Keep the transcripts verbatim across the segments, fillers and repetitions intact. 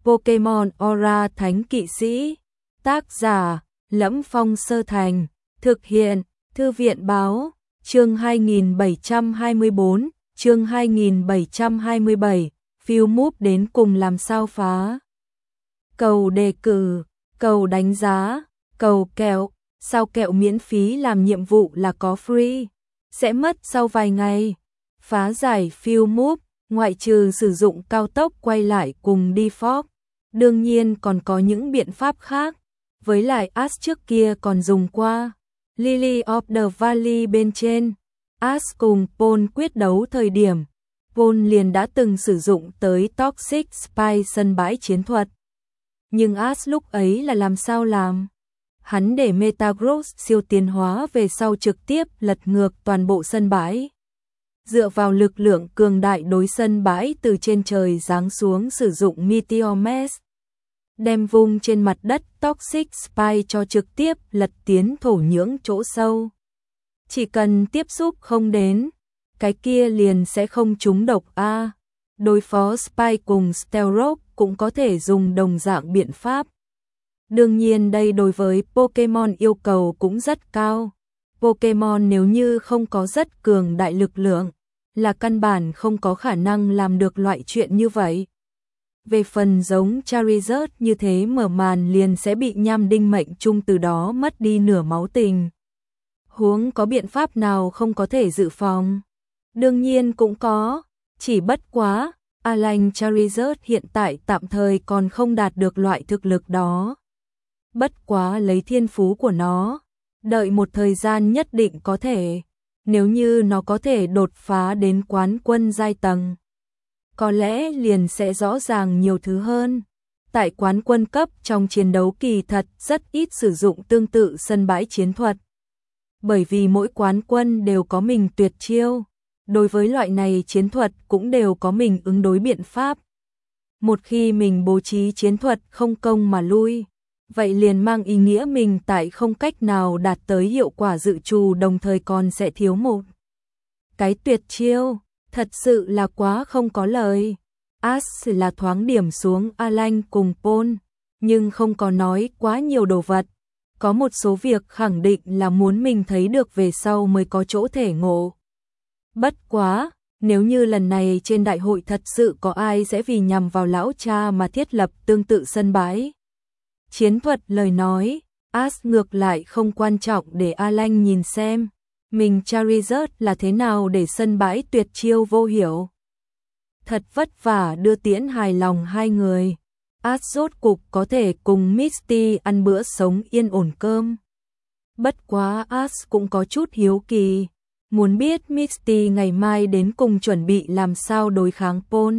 Pokemon Aura Thánh Kỵ Sĩ. Tác giả: Lẫm Phong Sơ Thành. Thực hiện: Thư viện báo. Chương hai nghìn bảy trăm hai mươi tư, chương hai nghìn bảy trăm hai mươi bảy, phiêu múp đến cùng làm sao phá. Cầu đề cử, cầu đánh giá, cầu kẹo, sao kẹo miễn phí làm nhiệm vụ là có free, sẽ mất sau vài ngày. Phá giải phiêu múp, ngoại trừ sử dụng cao tốc quay lại cùng default, đương nhiên còn có những biện pháp khác, với lại Ash trước kia còn dùng qua. Lily of the Valley bên trên, Ash cùng Paul quyết đấu thời điểm, Paul liền đã từng sử dụng tới Toxic Spy sân bãi chiến thuật. Nhưng Ash lúc ấy là làm sao làm? Hắn để Metagross siêu tiến hóa về sau trực tiếp lật ngược toàn bộ sân bãi. Dựa vào lực lượng cường đại đối sân bãi từ trên trời giáng xuống sử dụng Meteor Mash, đem vung trên mặt đất Toxic Spy cho trực tiếp lật tiến thổ nhưỡng chỗ sâu. Chỉ cần tiếp xúc không đến, cái kia liền sẽ không trúng độc a. Đối phó Spy cùng Stealth cũng có thể dùng đồng dạng biện pháp. Đương nhiên đây đối với Pokemon yêu cầu cũng rất cao. Pokemon nếu như không có rất cường đại lực lượng, là căn bản không có khả năng làm được loại chuyện như vậy. Về phần giống Charizard như thế mở màn liền sẽ bị nham đinh mệnh trung từ đó mất đi nửa máu tình. Huống có biện pháp nào không có thể dự phòng? Đương nhiên cũng có, chỉ bất quá, Alan Charizard hiện tại tạm thời còn không đạt được loại thực lực đó. Bất quá lấy thiên phú của nó, đợi một thời gian nhất định có thể, nếu như nó có thể đột phá đến quán quân giai tầng, có lẽ liền sẽ rõ ràng nhiều thứ hơn. Tại quán quân cấp trong chiến đấu kỳ thật rất ít sử dụng tương tự sân bãi chiến thuật. Bởi vì mỗi quán quân đều có mình tuyệt chiêu, đối với loại này chiến thuật cũng đều có mình ứng đối biện pháp. Một khi mình bố trí chiến thuật không công mà lui, vậy liền mang ý nghĩa mình tại không cách nào đạt tới hiệu quả dự trù, đồng thời còn sẽ thiếu một cái tuyệt chiêu, thật sự là quá không có lời. Ash là thoáng điểm xuống Alan cùng Paul, nhưng không có nói quá nhiều đồ vật. Có một số việc khẳng định là muốn mình thấy được về sau mới có chỗ thể ngộ. Bất quá, nếu như lần này trên đại hội thật sự có ai sẽ vì nhằm vào lão cha mà thiết lập tương tự sân bãi chiến thuật lời nói, Ash ngược lại không quan trọng để Alan nhìn xem mình Charizard là thế nào để sân bãi tuyệt chiêu vô hiểu. Thật vất vả đưa tiễn hài lòng hai người, Ash rốt cục có thể cùng Misty ăn bữa sống yên ổn cơm. Bất quá Ash cũng có chút hiếu kỳ, muốn biết Misty ngày mai đến cùng chuẩn bị làm sao đối kháng Paul.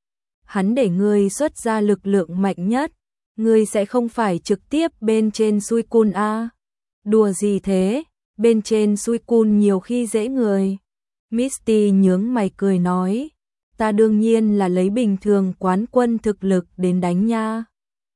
Hắn để ngươi xuất ra lực lượng mạnh nhất, ngươi sẽ không phải trực tiếp bên trên Suicune a? Đùa gì thế, bên trên Suicune nhiều khi dễ người. Misty nhướng mày cười nói, ta đương nhiên là lấy bình thường quán quân thực lực đến đánh nha.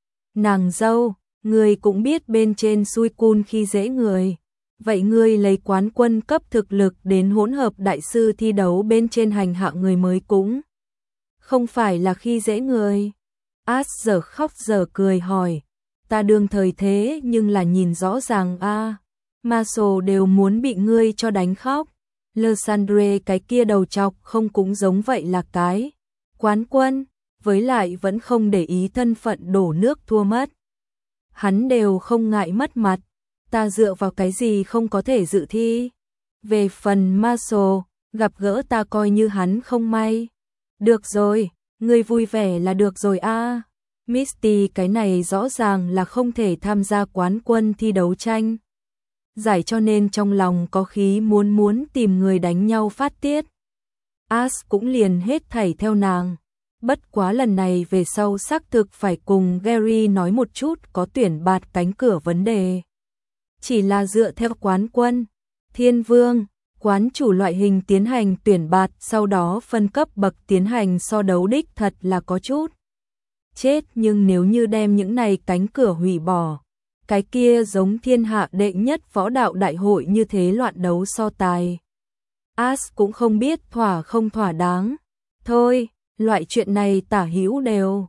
Nàng dâu, ngươi cũng biết bên trên Suicune khi dễ người. Vậy ngươi lấy quán quân cấp thực lực đến hỗn hợp đại sư thi đấu bên trên hành hạ người mới cũng không phải là khi dễ người. Ash giờ khóc giờ cười hỏi, ta đương thời thế nhưng là nhìn rõ ràng a, à, Marshall đều muốn bị ngươi cho đánh khóc. Lysandre cái kia đầu chọc không cũng giống vậy là cái quán quân, với lại vẫn không để ý thân phận đổ nước thua mất. Hắn đều không ngại mất mặt, ta dựa vào cái gì không có thể dự thi. Về phần Marshall, gặp gỡ ta coi như hắn không may. Được rồi, ngươi vui vẻ là được rồi a. À. Misty cái này rõ ràng là không thể tham gia quán quân thi đấu tranh giải, cho nên trong lòng có khí muốn muốn tìm người đánh nhau phát tiết. Ash cũng liền hết thảy theo nàng. Bất quá lần này về sau xác thực phải cùng Gary nói một chút có tuyển bạt cánh cửa vấn đề. Chỉ là dựa theo quán quân, thiên vương, quán chủ loại hình tiến hành tuyển bạt, sau đó phân cấp bậc tiến hành so đấu đích thật là có chút chết, nhưng nếu như đem những này cánh cửa hủy bỏ, cái kia giống thiên hạ đệ nhất võ đạo đại hội như thế loạn đấu so tài. Ash cũng không biết thỏa không thỏa đáng. Thôi, loại chuyện này tả hữu đều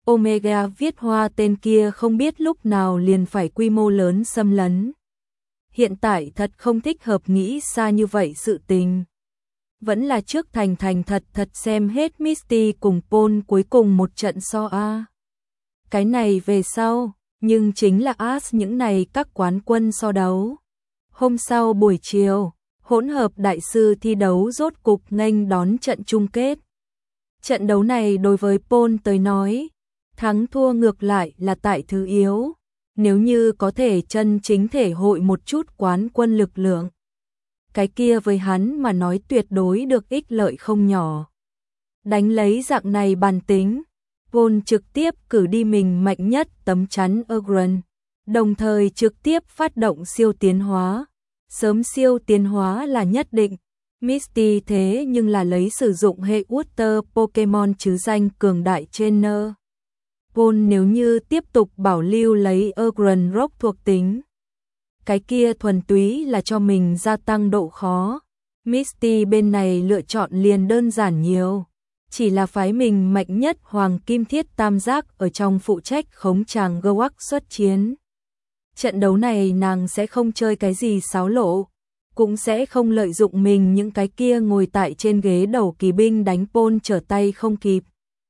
Omega viết hoa tên kia không biết lúc nào liền phải quy mô lớn xâm lấn. Hiện tại thật không thích hợp nghĩ xa như vậy sự tình. Vẫn là trước thành thành thật thật xem hết Misty cùng Paul cuối cùng một trận so a. Cái này về sau, nhưng chính là As những này các quán quân so đấu. Hôm sau buổi chiều, hỗn hợp đại sư thi đấu rốt cục nghênh đón trận chung kết. Trận đấu này đối với Paul tới nói, thắng thua ngược lại là tại thứ yếu. Nếu như có thể chân chính thể hội một chút quán quân lực lượng, cái kia với hắn mà nói tuyệt đối được ích lợi không nhỏ. Đánh lấy dạng này bàn tính, Paul trực tiếp cử đi mình mạnh nhất tấm chắn Ogren, đồng thời trực tiếp phát động siêu tiến hóa. Sớm siêu tiến hóa là nhất định, Misty thế nhưng là lấy sử dụng hệ Water Pokemon chứ danh cường đại trên nơ. Paul nếu như tiếp tục bảo lưu lấy Ogren Rock thuộc tính, cái kia thuần túy là cho mình gia tăng độ khó. Misty bên này lựa chọn liền đơn giản nhiều, chỉ là phái mình mạnh nhất Hoàng Kim Thiết Tam Giác ở trong phụ trách khống chàng Gewak xuất chiến. Trận đấu này nàng sẽ không chơi cái gì xáo lộ, cũng sẽ không lợi dụng mình những cái kia ngồi tại trên ghế đầu kỳ binh đánh Paul trở tay không kịp.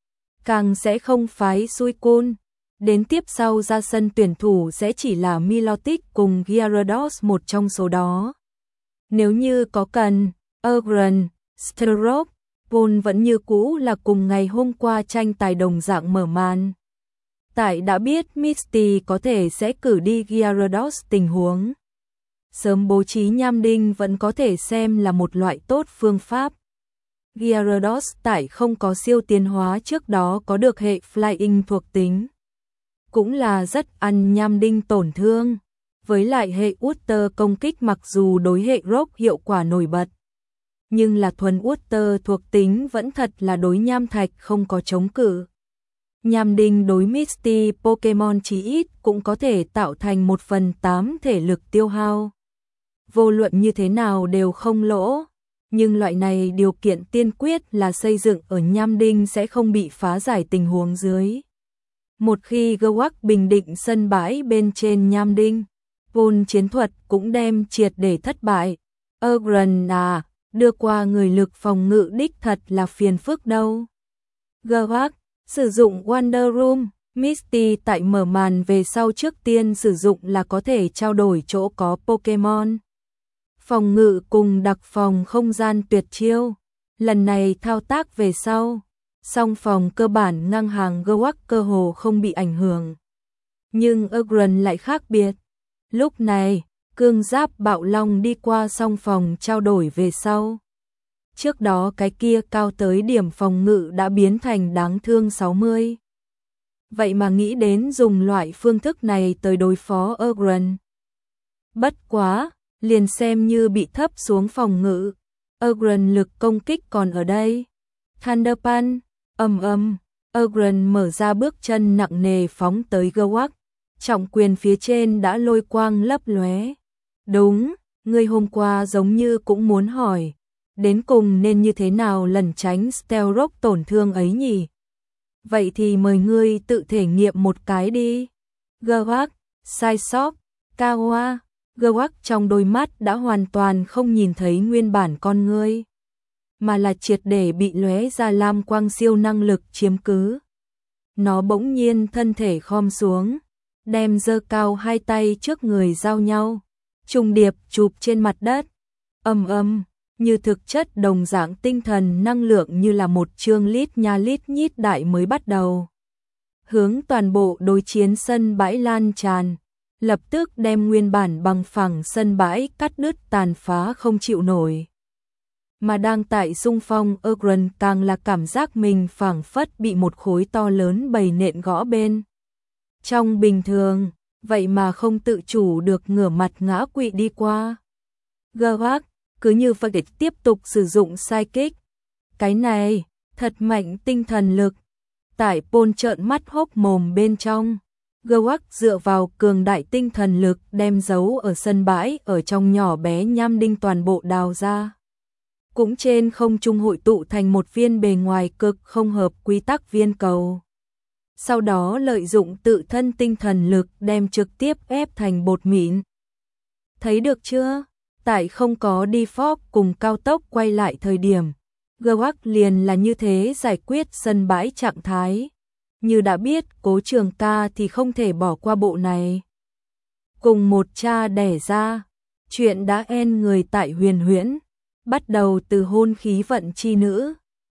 Càng sẽ không phái Suicune. Đến tiếp sau ra sân tuyển thủ sẽ chỉ là Milotic cùng Gyarados một trong số đó. Nếu như có cần, Ogren, Sterock, Paul vẫn như cũ là cùng ngày hôm qua tranh tài đồng dạng mở màn. Tại đã biết Misty có thể sẽ cử đi Gyarados tình huống, sớm bố trí nham đinh vẫn có thể xem là một loại tốt phương pháp. Gyarados tại không có siêu tiến hóa trước đó có được hệ Flying thuộc tính, cũng là rất ăn nham đinh tổn thương. Với lại hệ Water công kích mặc dù đối hệ Rock hiệu quả nổi bật, nhưng là thuần Water thuộc tính vẫn thật là đối nham thạch không có chống cự. Nham đinh đối Misty Pokemon chí ít cũng có thể tạo thành một phần tám thể lực tiêu hao. Vô luận như thế nào đều không lỗ, nhưng loại này điều kiện tiên quyết là xây dựng ở nham đinh sẽ không bị phá giải tình huống dưới. Một khi Gewak bình định sân bãi bên trên nham đinh, Paul chiến thuật cũng đem triệt để thất bại. Ogren à, đưa qua người lực phòng ngự đích thật là phiền phức đâu. Gewak sử dụng Wonder Room, Misty tại mở màn về sau trước tiên sử dụng là có thể trao đổi chỗ có Pokemon. Phòng ngự cùng đặc phòng không gian tuyệt chiêu. Lần này thao tác về sau, song phòng cơ bản ngang hàng Gewak cơ hồ không bị ảnh hưởng. Nhưng Ogren lại khác biệt. Lúc này, cương giáp bạo long đi qua song phòng trao đổi về sau. Trước đó cái kia cao tới điểm phòng ngự đã biến thành đáng thương sáu mươi. Vậy mà nghĩ đến dùng loại phương thức này tới đối phó Ogren. Bất quá, liền xem như bị thấp xuống phòng ngự, Ogren lực công kích còn ở đây. Thunder Punch, ầm ầm, Ogren mở ra bước chân nặng nề phóng tới Gewak, trọng quyền phía trên đã lôi quang lấp lóe. Đúng, ngươi hôm qua giống như cũng muốn hỏi, đến cùng nên như thế nào lẩn tránh Stealth tổn thương ấy nhỉ? Vậy thì mời ngươi tự thể nghiệm một cái đi. Gewak, Psyshock, Kawa. Gewak trong đôi mắt đã hoàn toàn không nhìn thấy nguyên bản con ngươi, mà là triệt để bị lóe ra lam quang siêu năng lực chiếm cứ. Nó bỗng nhiên thân thể khom xuống, đem giơ cao hai tay trước người giao nhau, trùng điệp chụp trên mặt đất. Ầm ầm, như thực chất đồng dạng tinh thần năng lượng như là một chương lít nha lít nhít đại mới bắt đầu. Hướng toàn bộ đối chiến sân bãi lan tràn, lập tức đem nguyên bản bằng phẳng sân bãi cắt đứt tàn phá không chịu nổi. Mà đang tại xung phong Ogren càng là cảm giác mình phảng phất bị một khối to lớn bầy nện gõ bên. Trong bình thường, vậy mà không tự chủ được ngửa mặt ngã quỵ đi qua. Gewak cứ như vậy để tiếp tục sử dụng Psychic. Cái này, thật mạnh tinh thần lực. Tại Paul trợn mắt hốc mồm bên trong, Gewak dựa vào cường đại tinh thần lực đem dấu ở sân bãi ở trong nhỏ bé nham đinh toàn bộ đào ra. Cũng trên không trung hội tụ thành một viên bề ngoài cực không hợp quy tắc viên cầu. sau đó lợi dụng tự thân tinh thần lực đem trực tiếp ép thành bột mịn. Thấy được chưa? Tại không có đi phóc cùng cao tốc quay lại thời điểm, Gwak liền là như thế giải quyết sân bãi trạng thái. Như đã biết Cố Trường Ca thì không thể bỏ qua bộ này. Cùng một cha đẻ ra, chuyện đã en người tại Huyền Huyễn, bắt đầu từ hôn khí vận chi nữ,